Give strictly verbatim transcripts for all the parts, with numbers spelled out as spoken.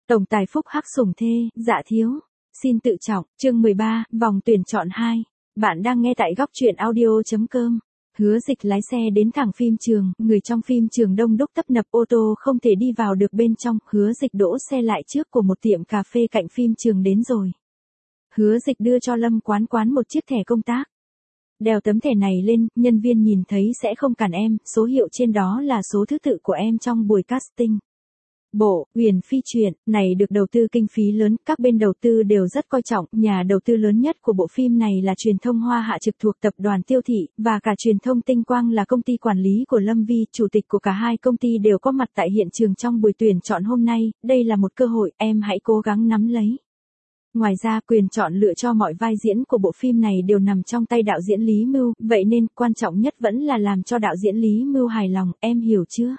Tổng tài phúc hắc sủng thê, dạ thiếu. Xin tự trọng, chương mười ba, vòng tuyển chọn hai. Bạn đang nghe tại góc truyện audio.com. Hứa Dịch lái xe đến thẳng phim trường, người trong phim trường đông đúc tấp nập, ô tô không thể đi vào được bên trong. Hứa Dịch đỗ xe lại trước của một tiệm cà phê cạnh phim trường đến rồi. Hứa Dịch đưa cho Lâm Quán Quán một chiếc thẻ công tác. Đeo tấm thẻ này lên, nhân viên nhìn thấy sẽ không cản em, số hiệu trên đó là số thứ tự của em trong buổi casting. Bộ, Huyền Phi truyện, này được đầu tư kinh phí lớn, các bên đầu tư đều rất coi trọng, nhà đầu tư lớn nhất của bộ phim này là truyền thông Hoa Hạ trực thuộc tập đoàn Tiêu Thị, và cả truyền thông Tinh Quang là công ty quản lý của Lâm Vi, chủ tịch của cả hai công ty đều có mặt tại hiện trường trong buổi tuyển chọn hôm nay, đây là một cơ hội, em hãy cố gắng nắm lấy. Ngoài ra, quyền chọn lựa cho mọi vai diễn của bộ phim này đều nằm trong tay đạo diễn Lý Mưu, vậy nên quan trọng nhất vẫn là làm cho đạo diễn Lý Mưu hài lòng, em hiểu chưa?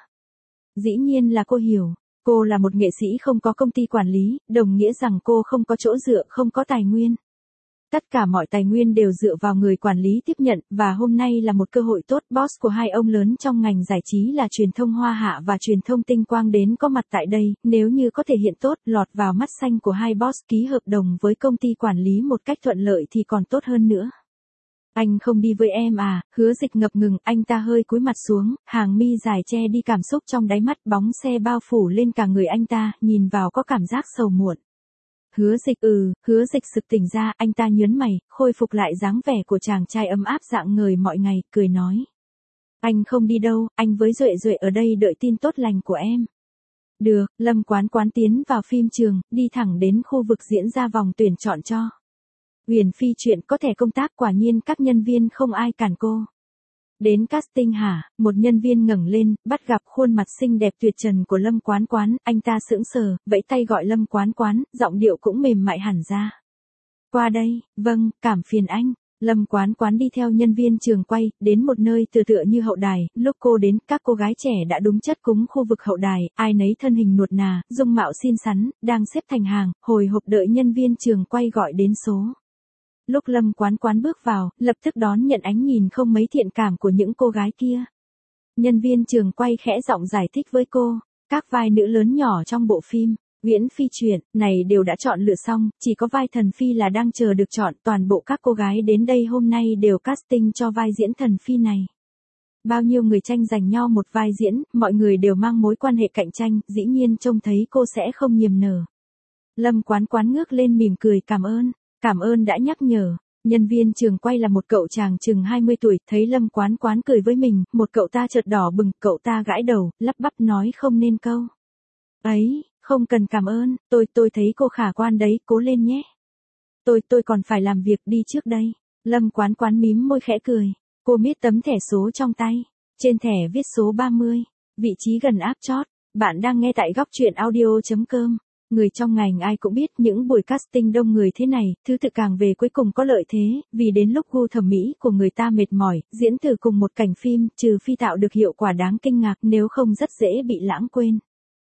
Dĩ nhiên là cô hiểu. Cô là một nghệ sĩ không có công ty quản lý, đồng nghĩa rằng cô không có chỗ dựa, không có tài nguyên. Tất cả mọi tài nguyên đều dựa vào người quản lý tiếp nhận, và hôm nay là một cơ hội tốt. Boss của hai ông lớn trong ngành giải trí là truyền thông Hoa Hạ và truyền thông Tinh Quang đến có mặt tại đây, nếu như có thể hiện tốt, lọt vào mắt xanh của hai boss, ký hợp đồng với công ty quản lý một cách thuận lợi thì còn tốt hơn nữa. Anh không đi với em à? Hứa Dịch ngập ngừng, anh ta hơi cúi mặt xuống, hàng mi dài che đi cảm xúc trong đáy mắt, bóng xe bao phủ lên cả người anh ta, nhìn vào có cảm giác sầu muộn. Hứa Dịch ừ, Hứa Dịch sực tỉnh ra, anh ta nhớn mày, khôi phục lại dáng vẻ của chàng trai ấm áp rạng ngời mọi ngày, cười nói. Anh không đi đâu, anh với Duệ Duệ ở đây đợi tin tốt lành của em. Được, Lâm Quán Quán tiến vào phim trường, đi thẳng đến khu vực diễn ra vòng tuyển chọn cho. Huyền Phi truyện có thẻ công tác, quả nhiên các nhân viên không ai cản cô. Đến casting hả? Một nhân viên ngẩng lên, bắt gặp khuôn mặt xinh đẹp tuyệt trần của Lâm Quán Quán, anh ta sững sờ, vẫy tay gọi Lâm Quán Quán, giọng điệu cũng mềm mại hẳn ra. Qua đây, vâng, cảm phiền anh. Lâm Quán Quán đi theo nhân viên trường quay, đến một nơi tựa tựa như hậu đài, lúc cô đến, các cô gái trẻ đã đúng chất cúng khu vực hậu đài, ai nấy thân hình nuột nà, dung mạo xinh xắn, đang xếp thành hàng, hồi hộp đợi nhân viên trường quay gọi đến số. Lúc Lâm Quán Quán bước vào, lập tức đón nhận ánh nhìn không mấy thiện cảm của những cô gái kia. Nhân viên trường quay khẽ giọng giải thích với cô, các vai nữ lớn nhỏ trong bộ phim Huyền Phi truyện này đều đã chọn lựa xong, chỉ có vai thần phi là đang chờ được chọn, toàn bộ các cô gái đến đây hôm nay đều casting cho vai diễn thần phi này. Bao nhiêu người tranh giành nhau một vai diễn, mọi người đều mang mối quan hệ cạnh tranh, dĩ nhiên trông thấy cô sẽ không niềm nở. Lâm Quán Quán ngước lên mỉm cười cảm ơn. Cảm ơn đã nhắc nhở. Nhân viên trường quay là một cậu chàng chừng hai mươi tuổi, thấy Lâm Quán Quán cười với mình, một cậu ta chợt đỏ bừng, cậu ta gãi đầu, lắp bắp nói không nên câu. Ấy, không cần cảm ơn, tôi tôi thấy cô khả quan đấy, cố lên nhé. Tôi tôi còn phải làm việc đi trước đây. Lâm Quán Quán mím môi khẽ cười. Cô miết tấm thẻ số trong tay. Trên thẻ viết số ba mươi, vị trí gần áp chót. Bạn đang nghe tại góc truyện audio.com. Người trong ngành ai cũng biết những buổi casting đông người thế này, thứ tự càng về cuối cùng có lợi thế, vì đến lúc gu thẩm mỹ của người ta mệt mỏi, diễn từ cùng một cảnh phim, trừ phi tạo được hiệu quả đáng kinh ngạc, nếu không rất dễ bị lãng quên.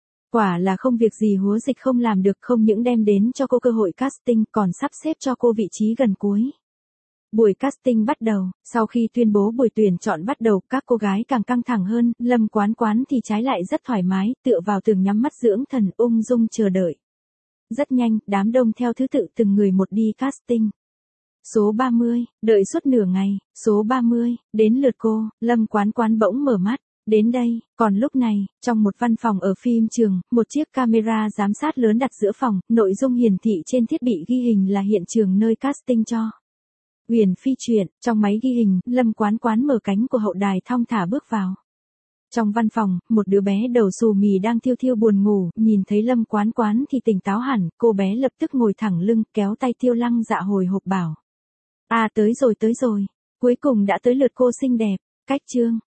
Quả là không việc gì Hứa Dịch không làm được, không những đem đến cho cô cơ hội casting, còn sắp xếp cho cô vị trí gần cuối. Buổi casting bắt đầu, sau khi tuyên bố buổi tuyển chọn bắt đầu, các cô gái càng căng thẳng hơn, Lâm Quán Quán thì trái lại rất thoải mái, tựa vào tường nhắm mắt dưỡng thần, ung dung chờ đợi. Rất nhanh, đám đông theo thứ tự từng người một đi casting. Số ba mươi, đợi suốt nửa ngày, số ba mươi, đến lượt cô, Lâm Quán Quán bỗng mở mắt. Đến đây, còn lúc này, trong một văn phòng ở phim trường, một chiếc camera giám sát lớn đặt giữa phòng, nội dung hiển thị trên thiết bị ghi hình là hiện trường nơi casting cho Huyền Phi truyện. Trong máy ghi hình, Lâm Quán Quán mở cánh của hậu đài thong thả bước vào. Trong văn phòng, một đứa bé đầu xù mì đang thiêu thiêu buồn ngủ, nhìn thấy Lâm Quán Quán thì tỉnh táo hẳn, cô bé lập tức ngồi thẳng lưng, kéo tay Tiêu Lăng Dạ hồi hộp bảo. À tới rồi tới rồi, cuối cùng đã tới lượt cô xinh đẹp, cách chương.